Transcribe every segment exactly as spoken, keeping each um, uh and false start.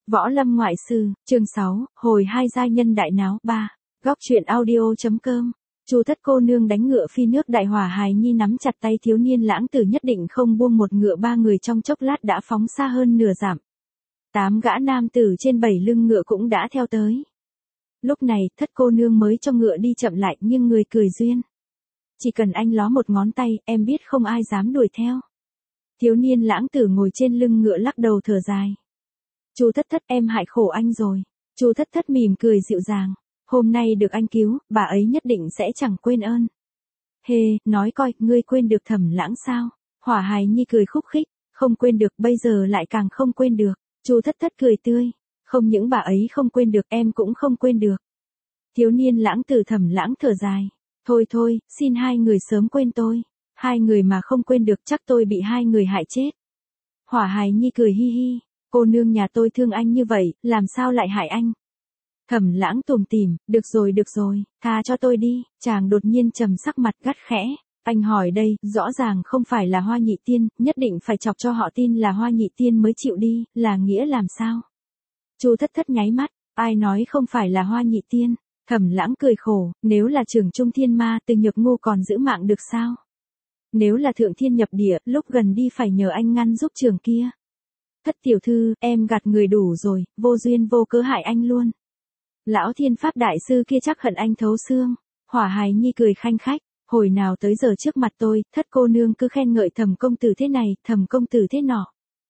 Võ Lâm Ngoại Sư, chương sáu, hồi hai giai nhân đại náo ba. Góc truyện audio.com. Chu Thất cô nương đánh ngựa phi nước đại hỏa hài nhi nắm chặt tay thiếu niên lãng tử nhất định không buông một ngựa, ba người trong chốc lát đã phóng xa hơn nửa dặm. Tám gã nam tử trên bảy lưng ngựa cũng đã theo tới. Lúc này, Thất cô nương mới cho ngựa đi chậm lại nhưng người cười duyên. Chỉ cần anh ló một ngón tay, em biết không ai dám đuổi theo. Thiếu niên lãng tử ngồi trên lưng ngựa lắc đầu thở dài. Chu Thất Thất, em hại khổ anh rồi. Chu Thất Thất mỉm cười dịu dàng. Hôm nay được anh cứu, bà ấy nhất định sẽ chẳng quên ơn. Hê, nói coi, ngươi quên được Thẩm Lãng sao? Hỏa hài nhi cười khúc khích. Không quên được, bây giờ lại càng không quên được. Chu Thất Thất cười tươi. Không những bà ấy không quên được, em cũng không quên được. Thiếu niên lãng tử Thẩm Lãng thở dài. Thôi thôi, xin hai người sớm quên tôi. Hai người mà không quên được chắc tôi bị hai người hại chết. Hỏa hài nhi cười hi hi. Cô nương nhà tôi thương anh như vậy, làm sao lại hại anh? Thẩm Lãng tủm tỉm, được rồi được rồi, tha cho tôi đi. Chàng đột nhiên trầm sắc mặt gắt khẽ. Anh hỏi đây, rõ ràng không phải là Hoa Nhị Tiên, nhất định phải chọc cho họ tin là Hoa Nhị Tiên mới chịu đi, là nghĩa làm sao? Chu Thất Thất nháy mắt, ai nói không phải là Hoa Nhị Tiên? Thẩm Lãng cười khổ, nếu là Trưởng Trung Thiên Ma, Từ Nhược Ngu còn giữ mạng được sao? Nếu là Thượng Thiên nhập địa, lúc gần đi phải nhờ anh ngăn giúp trường kia. Thất tiểu thư, em gạt người đủ rồi, vô duyên vô cớ hại anh luôn. Lão Thiên Pháp Đại Sư kia chắc hận anh thấu xương. Hỏa hài nhi cười khanh khách, hồi nào tới giờ trước mặt tôi, Thất cô nương cứ khen ngợi Thẩm công tử thế này, Thẩm công tử thế nọ.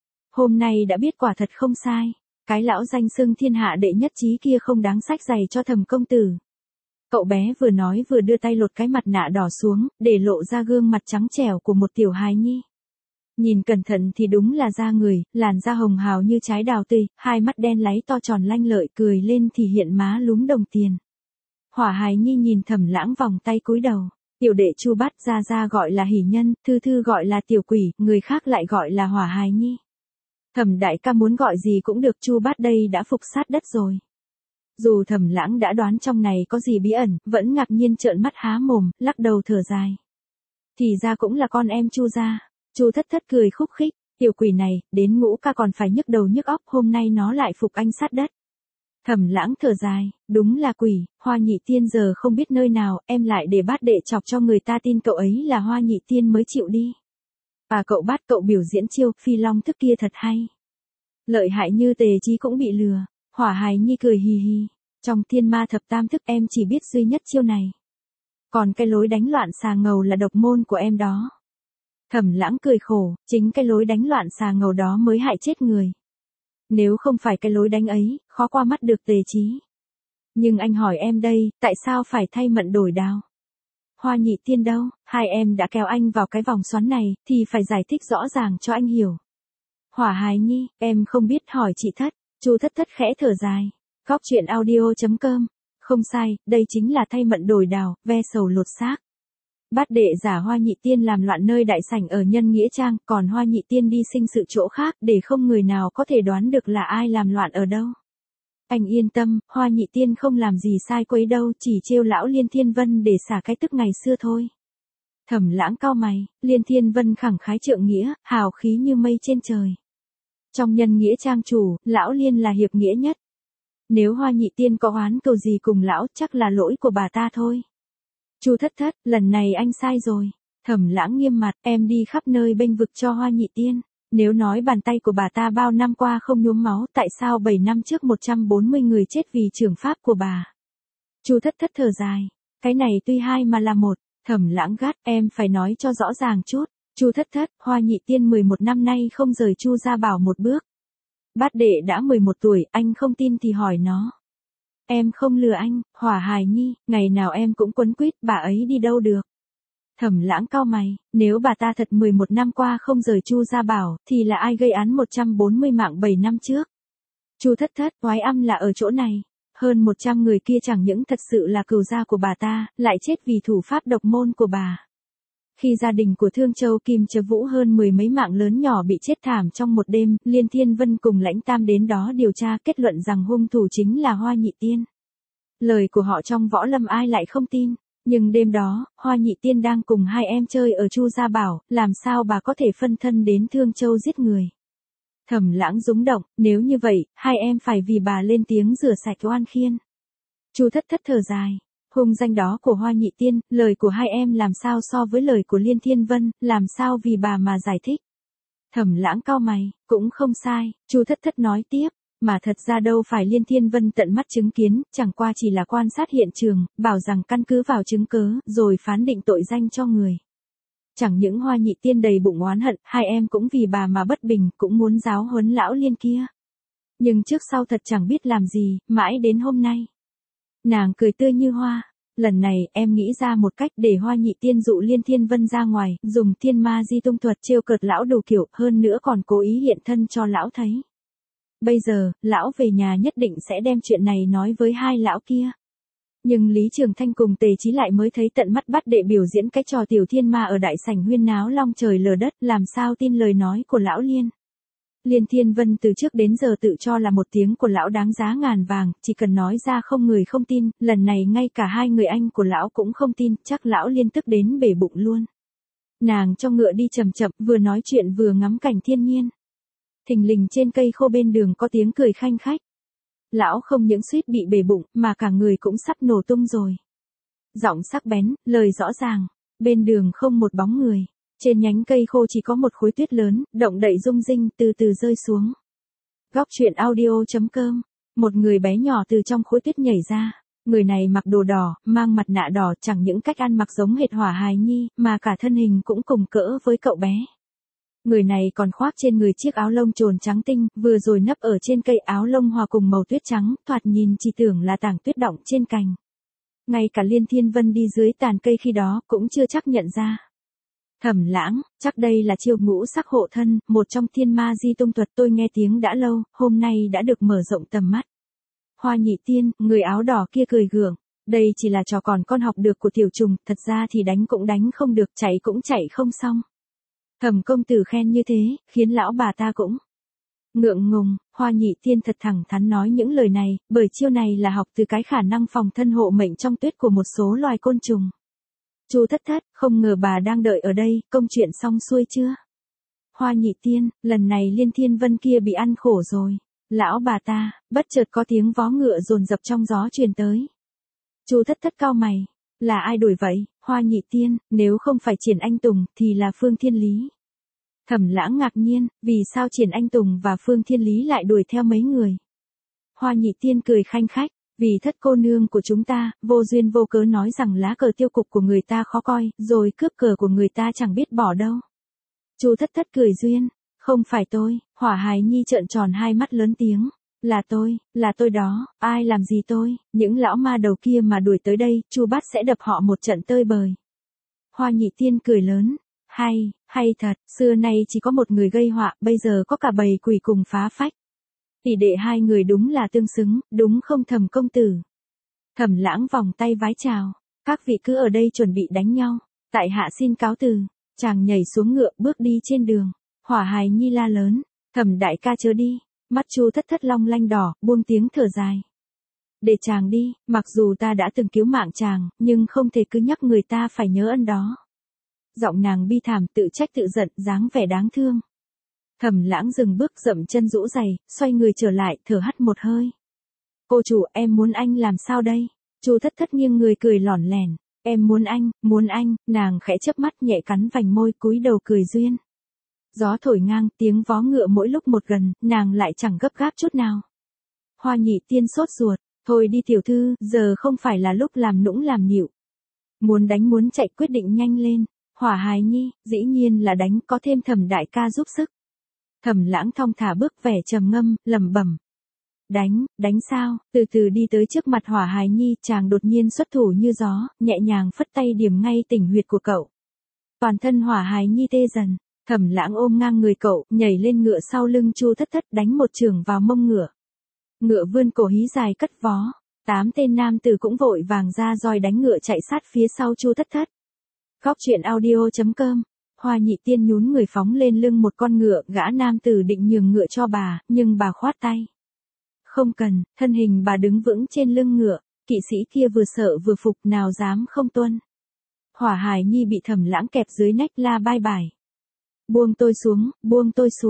Hôm nay đã biết quả thật không sai, cái lão danh xưng thiên hạ đệ nhất trí kia không đáng sách giày cho Thẩm công tử. Cậu bé vừa nói vừa đưa tay lột cái mặt nạ đỏ xuống, để lộ ra gương mặt trắng trẻo của một tiểu hài nhi. Nhìn cẩn thận thì đúng là da người, làn da hồng hào như trái đào tươi, hai mắt đen láy to tròn lanh lợi, cười lên thì hiện má lúm đồng tiền. Hỏa hài nhi nhìn Thẩm Lãng vòng tay cúi đầu. Tiểu đệ Chu Bát gia gia gọi là hỉ nhân, thư thư gọi là tiểu quỷ, người khác lại gọi là hỏa hài nhi. Thẩm đại ca muốn gọi gì cũng được, Chu Bát đây đã phục sát đất rồi. Dù Thẩm Lãng đã đoán trong này có gì bí ẩn, vẫn ngạc nhiên trợn mắt há mồm, lắc đầu thở dài. Thì ra cũng là con em Chu gia. Chu Thất Thất cười khúc khích, tiểu quỷ này, đến ngũ ca còn phải nhức đầu nhức óc, hôm nay nó lại phục anh sát đất. Thẩm Lãng thở dài, đúng là quỷ, Hoa Nhị Tiên giờ không biết nơi nào, em lại để Bát đệ chọc cho người ta tin cậu ấy là Hoa Nhị Tiên mới chịu đi. À cậu Bát, cậu biểu diễn chiêu phi long thức kia thật hay. Lợi hại như Tề Chí cũng bị lừa. Hỏa hài nhi cười hì hì, trong Thiên Ma Thập Tam Thức em chỉ biết duy nhất chiêu này. Còn cái lối đánh loạn xà ngầu là độc môn của em đó. Thẩm Lãng cười khổ, chính cái lối đánh loạn xà ngầu đó mới hại chết người. Nếu không phải cái lối đánh ấy, khó qua mắt được Tề Chí. Nhưng anh hỏi em đây, tại sao phải thay mận đổi đao? Hoa Nhị Tiên đâu, hai em đã kéo anh vào cái vòng xoắn này, thì phải giải thích rõ ràng cho anh hiểu. Hỏa hài nhi, em không biết hỏi chị Thất. Chu Thất Thất khẽ thở dài. Góc truyện audio.com. Không sai, đây chính là thay mận đổi đào, ve sầu lột xác. Bát đệ giả Hoa Nhị Tiên làm loạn nơi đại sảnh ở Nhân Nghĩa Trang, còn Hoa Nhị Tiên đi sinh sự chỗ khác, để không người nào có thể đoán được là ai làm loạn ở đâu. Anh yên tâm, Hoa Nhị Tiên không làm gì sai quấy đâu, chỉ trêu lão Liên Thiên Vân để xả cái tức ngày xưa thôi. Thẩm Lãng cau mày, Liên Thiên Vân khẳng khái trượng nghĩa, hào khí như mây trên trời. Trong Nhân Nghĩa Trang chủ, lão Liên là hiệp nghĩa nhất. Nếu Hoa Nhị Tiên có oán cầu gì cùng lão, chắc là lỗi của bà ta thôi. Chu Thất Thất, lần này anh sai rồi. Thẩm Lãng nghiêm mặt, em đi khắp nơi bênh vực cho Hoa Nhị Tiên. Nếu nói bàn tay của bà ta bao năm qua không nhuốm máu, tại sao bảy năm trước một trăm bốn mươi người chết vì trường pháp của bà? Chu Thất Thất thở dài. Cái này tuy hai mà là một. Thẩm Lãng gắt, em phải nói cho rõ ràng chút. Chu Thất Thất, Hoa Nhị Tiên mười một năm nay không rời Chu gia bảo một bước. Bát đệ đã mười một tuổi, anh không tin thì hỏi nó. Em không lừa anh, Hỏa hài nhi, ngày nào em cũng quấn quýt, bà ấy đi đâu được. Thẩm Lãng cau mày, nếu bà ta thật mười một năm qua không rời Chu gia bảo, thì là ai gây án một trăm bốn mươi mạng bảy năm trước? Chu Thất Thất, oái âm là ở chỗ này. Hơn một trăm người kia chẳng những thật sự là cừu gia của bà ta, lại chết vì thủ pháp độc môn của bà. Khi gia đình của Thương Châu Kim Chớ Vũ hơn mười mấy mạng lớn nhỏ bị chết thảm trong một đêm, Liên Thiên Vân cùng Lãnh Tam đến đó điều tra, kết luận rằng hung thủ chính là Hoa Nhị Tiên. Lời của họ trong võ lâm ai lại không tin, nhưng đêm đó, Hoa Nhị Tiên đang cùng hai em chơi ở Chu gia bảo, làm sao bà có thể phân thân đến Thương Châu giết người. Thẩm Lãng rúng động, nếu như vậy, hai em phải vì bà lên tiếng rửa sạch oan khiên. Chu Thất Thất thở dài, hung danh đó của Hoa Nhị Tiên, lời của hai em làm sao so với lời của Liên Thiên Vân, làm sao vì bà mà giải thích. Thẩm Lãng cau mày, cũng không sai, Chu Thất Thất nói tiếp, mà thật ra đâu phải Liên Thiên Vân tận mắt chứng kiến, chẳng qua chỉ là quan sát hiện trường, bảo rằng căn cứ vào chứng cớ, rồi phán định tội danh cho người. Chẳng những Hoa Nhị Tiên đầy bụng oán hận, hai em cũng vì bà mà bất bình, cũng muốn giáo huấn lão Liên kia. Nhưng trước sau thật chẳng biết làm gì, mãi đến hôm nay. Nàng cười tươi như hoa, lần này em nghĩ ra một cách để Hoa Nhị Tiên dụ Liên Thiên Vân ra ngoài, dùng thiên ma di tung thuật trêu cợt lão đủ kiểu, hơn nữa còn cố ý hiện thân cho lão thấy. Bây giờ, lão về nhà nhất định sẽ đem chuyện này nói với hai lão kia. Nhưng Lý Trường Thanh cùng Tề Chí lại mới thấy tận mắt bắt đệ biểu diễn cái trò tiểu thiên ma ở đại sảnh huyên náo long trời lở đất, làm sao tin lời nói của lão Liên. Liên Thiên Vân từ trước đến giờ tự cho là một tiếng của lão đáng giá ngàn vàng, chỉ cần nói ra không người không tin, lần này ngay cả hai người anh của lão cũng không tin, chắc lão Liên tức đến bể bụng luôn. Nàng cho ngựa đi chậm chậm, vừa nói chuyện vừa ngắm cảnh thiên nhiên. Thình lình trên cây khô bên đường có tiếng cười khanh khách. Lão không những suýt bị bể bụng, mà cả người cũng sắp nổ tung rồi. Giọng sắc bén, lời rõ ràng, bên đường không một bóng người. Trên nhánh cây khô chỉ có một khối tuyết lớn, động đậy rung rinh, từ từ rơi xuống. Góc truyện audio chấm com. Một người bé nhỏ từ trong khối tuyết nhảy ra. Người này mặc đồ đỏ, mang mặt nạ đỏ, chẳng những cách ăn mặc giống hệt Hỏa Hài Nhi, mà cả thân hình cũng cùng cỡ với cậu bé. Người này còn khoác trên người chiếc áo lông trồn trắng tinh, vừa rồi nấp ở trên cây, áo lông hòa cùng màu tuyết trắng, thoạt nhìn chỉ tưởng là tảng tuyết đọng trên cành. Ngay cả Liên Thiên Vân đi dưới tàn cây khi đó cũng chưa chắc nhận ra. Thẩm Lãng, chắc đây là chiêu ngũ sắc hộ thân, một trong thiên ma di tung thuật tôi nghe tiếng đã lâu, hôm nay đã được mở rộng tầm mắt. Hoa Nhị Tiên, người áo đỏ kia cười gượng, đây chỉ là trò còn con học được của tiểu trùng, thật ra thì đánh cũng đánh không được, chạy cũng chạy không xong. Thẩm công tử khen như thế, khiến lão bà ta cũng ngượng ngùng. Hoa Nhị Tiên thật thẳng thắn nói những lời này, bởi chiêu này là học từ cái khả năng phòng thân hộ mệnh trong tuyết của một số loài côn trùng. Chu Thất Thất, không ngờ bà đang đợi ở đây, công chuyện xong xuôi chưa? Hoa Nhị Tiên, lần này Liên Thiên Vân kia bị ăn khổ rồi. Lão bà ta, bất chợt có tiếng vó ngựa dồn dập trong gió truyền tới. Chu Thất Thất cau mày, là ai đuổi vậy? Hoa Nhị Tiên, nếu không phải Triển Anh Tùng, thì là Phương Thiên Lý. Thẩm Lãng ngạc nhiên, vì sao Triển Anh Tùng và Phương Thiên Lý lại đuổi theo mấy người? Hoa Nhị Tiên cười khanh khách, vì Thất cô nương của chúng ta, vô duyên vô cớ nói rằng lá cờ tiêu cục của người ta khó coi, rồi cướp cờ của người ta chẳng biết bỏ đâu. Chu Thất Thất cười duyên, không phải tôi. Hỏa Hài Nhi trợn tròn hai mắt lớn tiếng, là tôi, là tôi đó, ai làm gì tôi, những lão ma đầu kia mà đuổi tới đây, Chu Bát sẽ đập họ một trận tơi bời. Hoa Nhị Tiên cười lớn, hay, hay thật, xưa nay chỉ có một người gây họa, bây giờ có cả bầy quỷ cùng phá phách. Tỷ đệ hai người đúng là tương xứng, đúng không Thẩm công tử? Thẩm Lãng vòng tay vái chào, các vị cứ ở đây chuẩn bị đánh nhau, tại hạ xin cáo từ. Chàng nhảy xuống ngựa bước đi trên đường. Hỏa Hài Nhi la lớn, Thẩm đại ca chớ đi. Mắt Chu Thất Thất long lanh đỏ, buông tiếng thở dài. Để chàng đi, mặc dù ta đã từng cứu mạng chàng, nhưng không thể cứ nhắc người ta phải nhớ ân đó. Giọng nàng bi thảm, tự trách tự giận, dáng vẻ đáng thương. Thẩm Lãng dừng bước, dậm chân rũ giày, xoay người trở lại, thở hắt một hơi. Cô chủ, em muốn anh làm sao đây? Chu Thất Thất nghiêng người cười lỏn lẻn. Em muốn anh, muốn anh, nàng khẽ chớp mắt nhẹ cắn vành môi, cúi đầu cười duyên. Gió thổi ngang, tiếng vó ngựa mỗi lúc một gần, nàng lại chẳng gấp gáp chút nào. Hoa Nhị Tiên sốt ruột, thôi đi tiểu thư, giờ không phải là lúc làm nũng làm nịu. Muốn đánh muốn chạy quyết định nhanh lên. Hỏa Hài Nhi, dĩ nhiên là đánh, có thêm Thẩm đại ca giúp sức. Thẩm Lãng thong thả bước vẻ trầm ngâm, lẩm bẩm. Đánh, đánh sao? Từ từ đi tới trước mặt Hỏa Hài Nhi, chàng đột nhiên xuất thủ như gió, nhẹ nhàng phất tay điểm ngay tỉnh huyệt của cậu. Toàn thân Hỏa Hài Nhi tê dần, Thẩm Lãng ôm ngang người cậu, nhảy lên ngựa sau lưng Chu Thất Thất, đánh một chưởng vào mông ngựa. Ngựa vươn cổ hí dài cất vó, tám tên nam tử cũng vội vàng ra roi đánh ngựa chạy sát phía sau Chu Thất Thất. Góc truyện audio chấm com. Hoa Nhị Tiên nhún người phóng lên lưng một con ngựa, gã nam tử định nhường ngựa cho bà, nhưng bà khoát tay. Không cần, thân hình bà đứng vững trên lưng ngựa, kỵ sĩ kia vừa sợ vừa phục, nào dám không tuân. Hỏa Hài Nhi bị Thẩm Lãng kẹp dưới nách la bai bài. Buông tôi xuống, buông tôi xuống.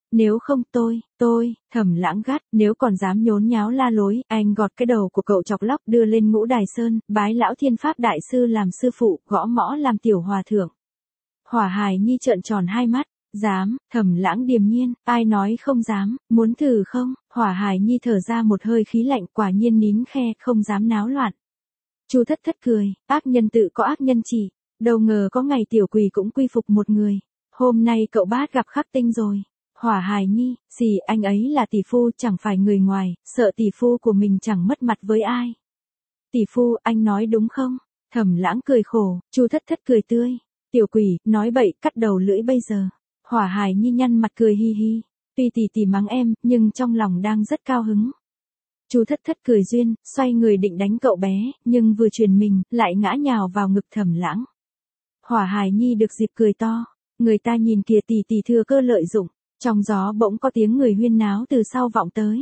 Nếu không tôi, tôi, Thẩm Lãng gắt, nếu còn dám nhốn nháo la lối, anh gọt cái đầu của cậu chọc lóc đưa lên Ngũ Đài Sơn, bái lão Thiên Pháp đại sư làm sư phụ, gõ mõ làm tiểu hòa thượng. Hỏa Hải Nhi trợn tròn hai mắt, dám, Thẩm Lãng điềm nhiên, ai nói không dám, muốn thử không? Hỏa Hải Nhi thở ra một hơi khí lạnh, quả nhiên nín khe, không dám náo loạn. Chu Thất Thất cười, ác nhân tự có ác nhân chỉ, đâu ngờ có ngày tiểu quỷ cũng quy phục một người. Hôm nay cậu bát gặp khắc tinh rồi. Hỏa Hải Nhi, gì anh ấy là tỷ phu chẳng phải người ngoài, sợ tỷ phu của mình chẳng mất mặt với ai. Tỷ phu, anh nói đúng không? Thẩm Lãng cười khổ, Chu Thất Thất cười tươi. Tiểu quỷ, nói bậy, cắt đầu lưỡi bây giờ. Hỏa Hải Nhi nhăn mặt cười hi hi. Tuy tỷ tỷ mắng em, nhưng trong lòng đang rất cao hứng. Chu Thất Thất cười duyên, xoay người định đánh cậu bé, nhưng vừa truyền mình, lại ngã nhào vào ngực Thẩm Lãng. Hỏa Hải Nhi được dịp cười to. Người ta nhìn kìa, tỷ tỷ thừa cơ lợi dụng. Trong gió bỗng có tiếng người huyên náo từ sau vọng tới.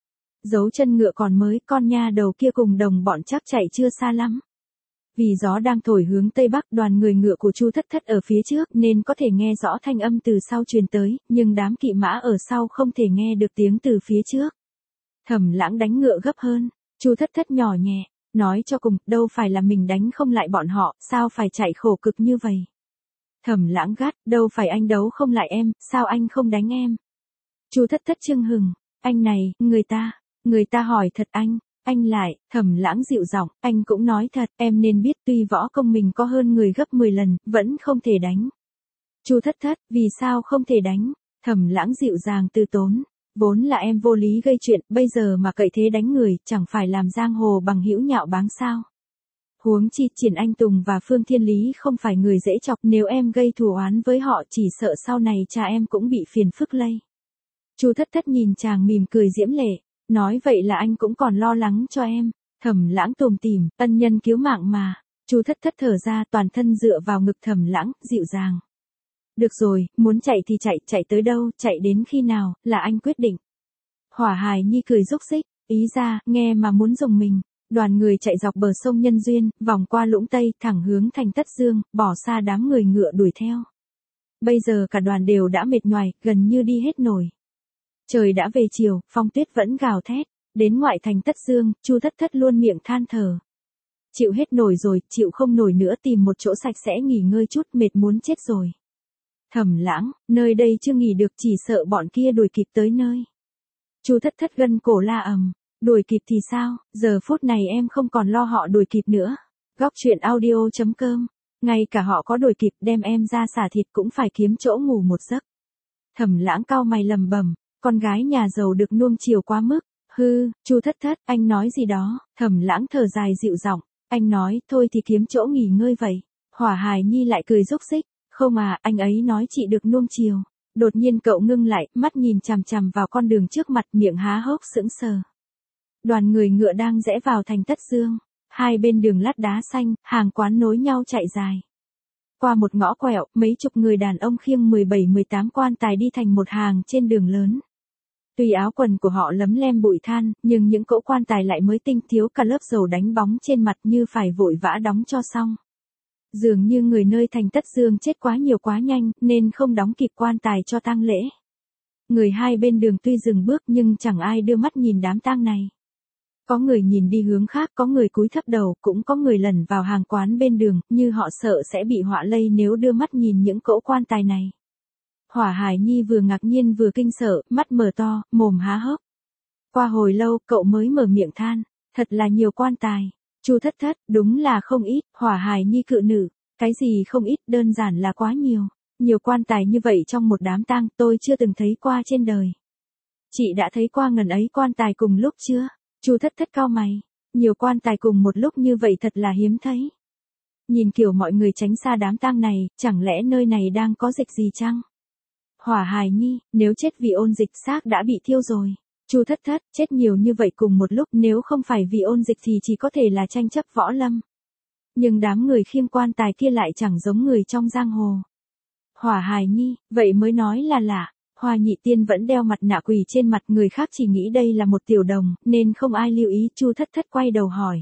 Dấu chân ngựa còn mới, con nha đầu kia cùng đồng bọn chắc chạy chưa xa lắm. Vì gió đang thổi hướng tây bắc, đoàn người ngựa của Chu Thất Thất ở phía trước nên có thể nghe rõ thanh âm từ sau truyền tới, nhưng đám kỵ mã ở sau không thể nghe được tiếng từ phía trước. Thẩm Lãng đánh ngựa gấp hơn, Chu Thất Thất nhỏ nhẹ, nói cho cùng, đâu phải là mình đánh không lại bọn họ, sao phải chạy khổ cực như vậy. Thẩm Lãng gắt, đâu phải anh đấu không lại em, sao anh không đánh em. Chu Thất Thất chưng hừng, anh này, người ta, người ta hỏi thật anh, anh lại, Thẩm Lãng dịu giọng, anh cũng nói thật, em nên biết tuy võ công mình có hơn người gấp mười lần, vẫn không thể đánh. Chu Thất Thất, vì sao không thể đánh? Thẩm Lãng dịu dàng từ tốn, vốn là em vô lý gây chuyện, bây giờ mà cậy thế đánh người, chẳng phải làm giang hồ bằng hữu nhạo báng sao? Huống chi Triển Anh Tùng và Phương Thiên Lý không phải người dễ chọc, nếu em gây thù oán với họ chỉ sợ sau này cha em cũng bị phiền phức lây. Chu Thất Thất nhìn chàng mỉm cười diễm lệ, nói vậy là anh cũng còn lo lắng cho em. Thẩm Lãng tủm tỉm, ân nhân cứu mạng mà. Chu Thất Thất thở ra, toàn thân dựa vào ngực Thẩm Lãng, dịu dàng. Được rồi, muốn chạy thì chạy, chạy tới đâu, chạy đến khi nào, là anh quyết định. Hỏa Hải Nhi cười rúc rích, ý ra, nghe mà muốn dùng mình. Đoàn người chạy dọc bờ sông Nhân Duyên, vòng qua Lũng Tây, thẳng hướng thành Tất Dương, bỏ xa đám người ngựa đuổi theo. Bây giờ cả đoàn đều đã mệt nhoài, gần như đi hết nổi. Trời đã về chiều, phong tuyết vẫn gào thét. Đến ngoại thành Tất Dương, Chu Thất Thất luôn miệng than thở. Chịu hết nổi rồi, chịu không nổi nữa, tìm một chỗ sạch sẽ nghỉ ngơi chút, mệt muốn chết rồi. Thẩm Lãng, nơi đây chưa nghỉ được, chỉ sợ bọn kia đuổi kịp tới nơi. Chu Thất Thất gân cổ la ầm. Đuổi kịp thì sao, giờ phút này em không còn lo họ đuổi kịp nữa. Góc truyện audio chấm com, ngay cả họ có đuổi kịp đem em ra xả thịt cũng phải kiếm chỗ ngủ một giấc. Thẩm Lãng cau mày lầm bầm, con gái nhà giàu được nuông chiều quá mức. Hư, Chu Thất Thất, anh nói gì đó? Thẩm Lãng thở dài dịu giọng, anh nói, thôi thì kiếm chỗ nghỉ ngơi vậy. Hỏa Hải Nhi lại cười rúc rích, không à, anh ấy nói chị được nuông chiều. Đột nhiên cậu ngưng lại, mắt nhìn chằm chằm vào con đường trước mặt, miệng há hốc sững sờ. Đoàn người ngựa đang rẽ vào thành Tất Dương, hai bên đường lát đá xanh, hàng quán nối nhau chạy dài. Qua một ngõ quẹo, mấy chục người đàn ông khiêng mười bảy mười tám quan tài đi thành một hàng trên đường lớn. Tuy áo quần của họ lấm lem bụi than, nhưng những cỗ quan tài lại mới tinh, thiếu cả lớp dầu đánh bóng trên mặt, như phải vội vã đóng cho xong. Dường như người nơi thành Tất Dương chết quá nhiều quá nhanh, nên không đóng kịp quan tài cho tang lễ. Người hai bên đường tuy dừng bước nhưng chẳng ai đưa mắt nhìn đám tang này. Có người nhìn đi hướng khác, có người cúi thấp đầu, cũng có người lẩn vào hàng quán bên đường, như họ sợ sẽ bị họa lây nếu đưa mắt nhìn những cỗ quan tài này. Hỏa Hải Nhi vừa ngạc nhiên vừa kinh sợ, mắt mở to, mồm há hốc. Qua hồi lâu, cậu mới mở miệng than, thật là nhiều quan tài. Chu Thất Thất, đúng là không ít. Hỏa Hải Nhi cự nữ, cái gì không ít, đơn giản là quá nhiều. Nhiều quan tài như vậy trong một đám tang, tôi chưa từng thấy qua trên đời. Chị đã thấy qua ngần ấy quan tài cùng lúc chưa? Chu Thất Thất cau mày, nhiều quan tài cùng một lúc như vậy thật là hiếm thấy. Nhìn kiểu mọi người tránh xa đám tang này, chẳng lẽ nơi này đang có dịch gì chăng? Hỏa Hải Nhi, nếu chết vì ôn dịch xác đã bị thiêu rồi. Chu Thất Thất, chết nhiều như vậy cùng một lúc, nếu không phải vì ôn dịch thì chỉ có thể là tranh chấp võ lâm. Nhưng đám người khiêng quan tài kia lại chẳng giống người trong giang hồ. Hỏa Hải Nhi, vậy mới nói là lạ. Hoa Nhị Tiên vẫn đeo mặt nạ quỳ trên mặt, người khác chỉ nghĩ đây là một tiểu đồng, nên không ai lưu ý. Chu Thất Thất quay đầu hỏi.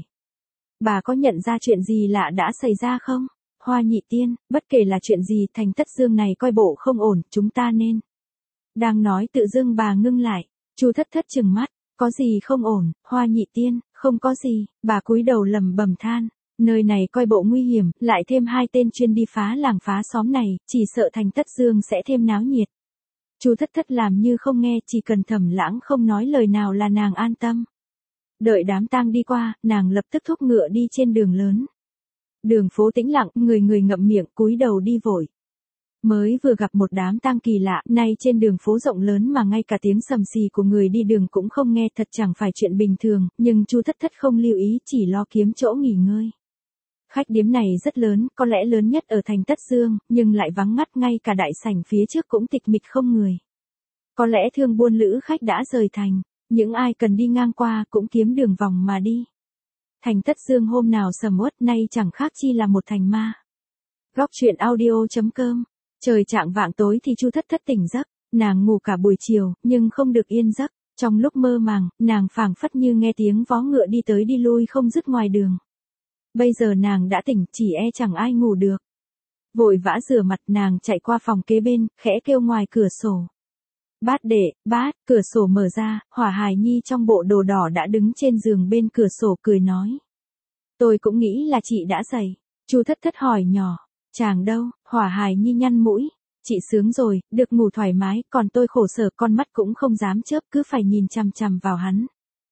Bà có nhận ra chuyện gì lạ đã xảy ra không? Hoa Nhị Tiên, bất kể là chuyện gì, thành Tất Dương này coi bộ không ổn, chúng ta nên. Đang nói tự dưng bà ngưng lại. Chu Thất Thất trừng mắt, có gì không ổn, Hoa Nhị Tiên, không có gì, bà cúi đầu lầm bầm than. Nơi này coi bộ nguy hiểm, lại thêm hai tên chuyên đi phá làng phá xóm này, chỉ sợ thành Tất Dương sẽ thêm náo nhiệt. Chu Thất Thất làm như không nghe, chỉ cần Thẩm Lãng không nói lời nào là nàng an tâm. Đợi đám tang đi qua, nàng lập tức thúc ngựa đi trên đường lớn. Đường phố tĩnh lặng, người người ngậm miệng, cúi đầu đi vội. Mới vừa gặp một đám tang kỳ lạ, nay trên đường phố rộng lớn mà ngay cả tiếng sầm xì của người đi đường cũng không nghe, thật chẳng phải chuyện bình thường, nhưng Chu Thất Thất không lưu ý, chỉ lo kiếm chỗ nghỉ ngơi. Khách điếm này rất lớn, có lẽ lớn nhất ở thành Tất Dương, nhưng lại vắng ngắt, ngay cả đại sảnh phía trước cũng tịch mịch không người. Có lẽ thương buôn lữ khách đã rời thành, những ai cần đi ngang qua cũng kiếm đường vòng mà đi. Thành Tất Dương hôm nào sầm uất, nay chẳng khác chi là một thành ma. Góc truyện audio chấm com. Trời chạng vạng tối thì Chu Thất Thất tỉnh giấc, nàng ngủ cả buổi chiều, nhưng không được yên giấc. Trong lúc mơ màng, nàng phảng phất như nghe tiếng vó ngựa đi tới đi lui không dứt ngoài đường. Bây giờ nàng đã tỉnh, chỉ e chẳng ai ngủ được. Vội vã rửa mặt, nàng chạy qua phòng kế bên, khẽ kêu ngoài cửa sổ. Bát đệ, bát, cửa sổ mở ra, Hỏa Hài Nhi trong bộ đồ đỏ đã đứng trên giường bên cửa sổ cười nói. Tôi cũng nghĩ là chị đã dậy. Chu Thất Thất hỏi nhỏ, chàng đâu? Hỏa Hài Nhi nhăn mũi. Chị sướng rồi, được ngủ thoải mái, còn tôi khổ sở, con mắt cũng không dám chớp, cứ phải nhìn chằm chằm vào hắn.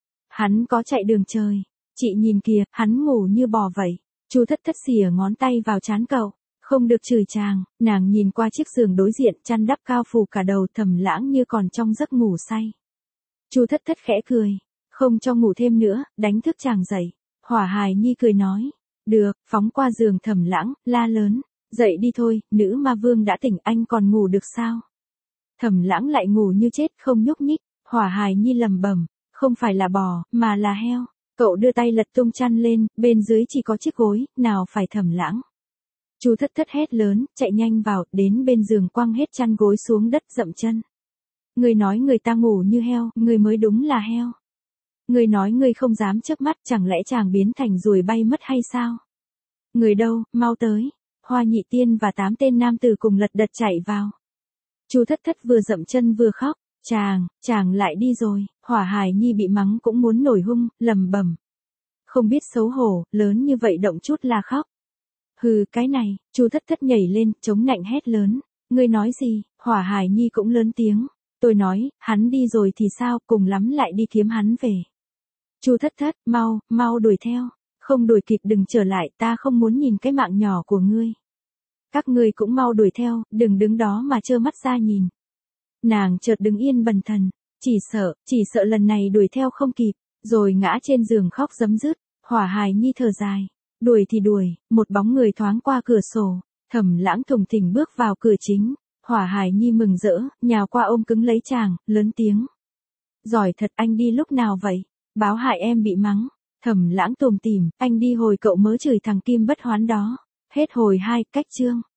Hắn có chạy đường trời. Chị nhìn kìa, hắn ngủ như bò vậy. Chu Thất Thất xìa ngón tay vào trán cậu. Không được chửi chàng, nàng nhìn qua chiếc giường đối diện, chăn đắp cao phủ cả đầu, Thẩm Lãng như còn trong giấc ngủ say. Chu Thất Thất khẽ cười, không cho ngủ thêm nữa, đánh thức chàng dậy. Hỏa Hài Nhi cười nói, được, phóng qua giường Thẩm Lãng, la lớn, dậy đi thôi, nữ ma vương đã tỉnh, anh còn ngủ được sao? Thẩm Lãng lại ngủ như chết, không nhúc nhích. Hỏa Hài Nhi lầm bầm, không phải là bò, mà là heo. Cậu đưa tay lật tung chăn lên, bên dưới chỉ có chiếc gối, nào phải Thẩm Lãng. Chu Thất Thất hét lớn, chạy nhanh vào, đến bên giường quăng hết chăn gối xuống đất, dậm chân. Người nói người ta ngủ như heo, người mới đúng là heo. Người nói người không dám chớp mắt, chẳng lẽ chàng biến thành ruồi bay mất hay sao? Người đâu, mau tới. Hoa Nhị Tiên và tám tên nam tử cùng lật đật chạy vào. Chu Thất Thất vừa dậm chân vừa khóc, chàng, chàng lại đi rồi. Hỏa Hài Nhi bị mắng cũng muốn nổi hung, lầm bầm. Không biết xấu hổ, lớn như vậy động chút là khóc. Hừ, cái này. Chu Thất Thất nhảy lên, chống nạnh hét lớn. Ngươi nói gì? Hỏa Hài Nhi cũng lớn tiếng. Tôi nói, hắn đi rồi thì sao, cùng lắm lại đi kiếm hắn về. Chu Thất Thất, mau, mau đuổi theo. Không đuổi kịp đừng trở lại, ta không muốn nhìn cái mạng nhỏ của ngươi. Các ngươi cũng mau đuổi theo, đừng đứng đó mà trơ mắt ra nhìn. Nàng chợt đứng yên bần thần, chỉ sợ, chỉ sợ lần này đuổi theo không kịp, rồi ngã trên giường khóc rấm rứt. Hỏa Hài Nhi thở dài. Đuổi thì đuổi, một bóng người thoáng qua cửa sổ, Thẩm Lãng thùng thình bước vào cửa chính. Hỏa Hài Nhi mừng rỡ, nhào qua ôm cứng lấy chàng, lớn tiếng. Giỏi thật, anh đi lúc nào vậy? Báo hại em bị mắng. Thẩm Lãng tủm tỉm, anh đi hồi cậu mớ chửi thằng Kim Bất Hoán đó. Hết hồi hai, cách chương.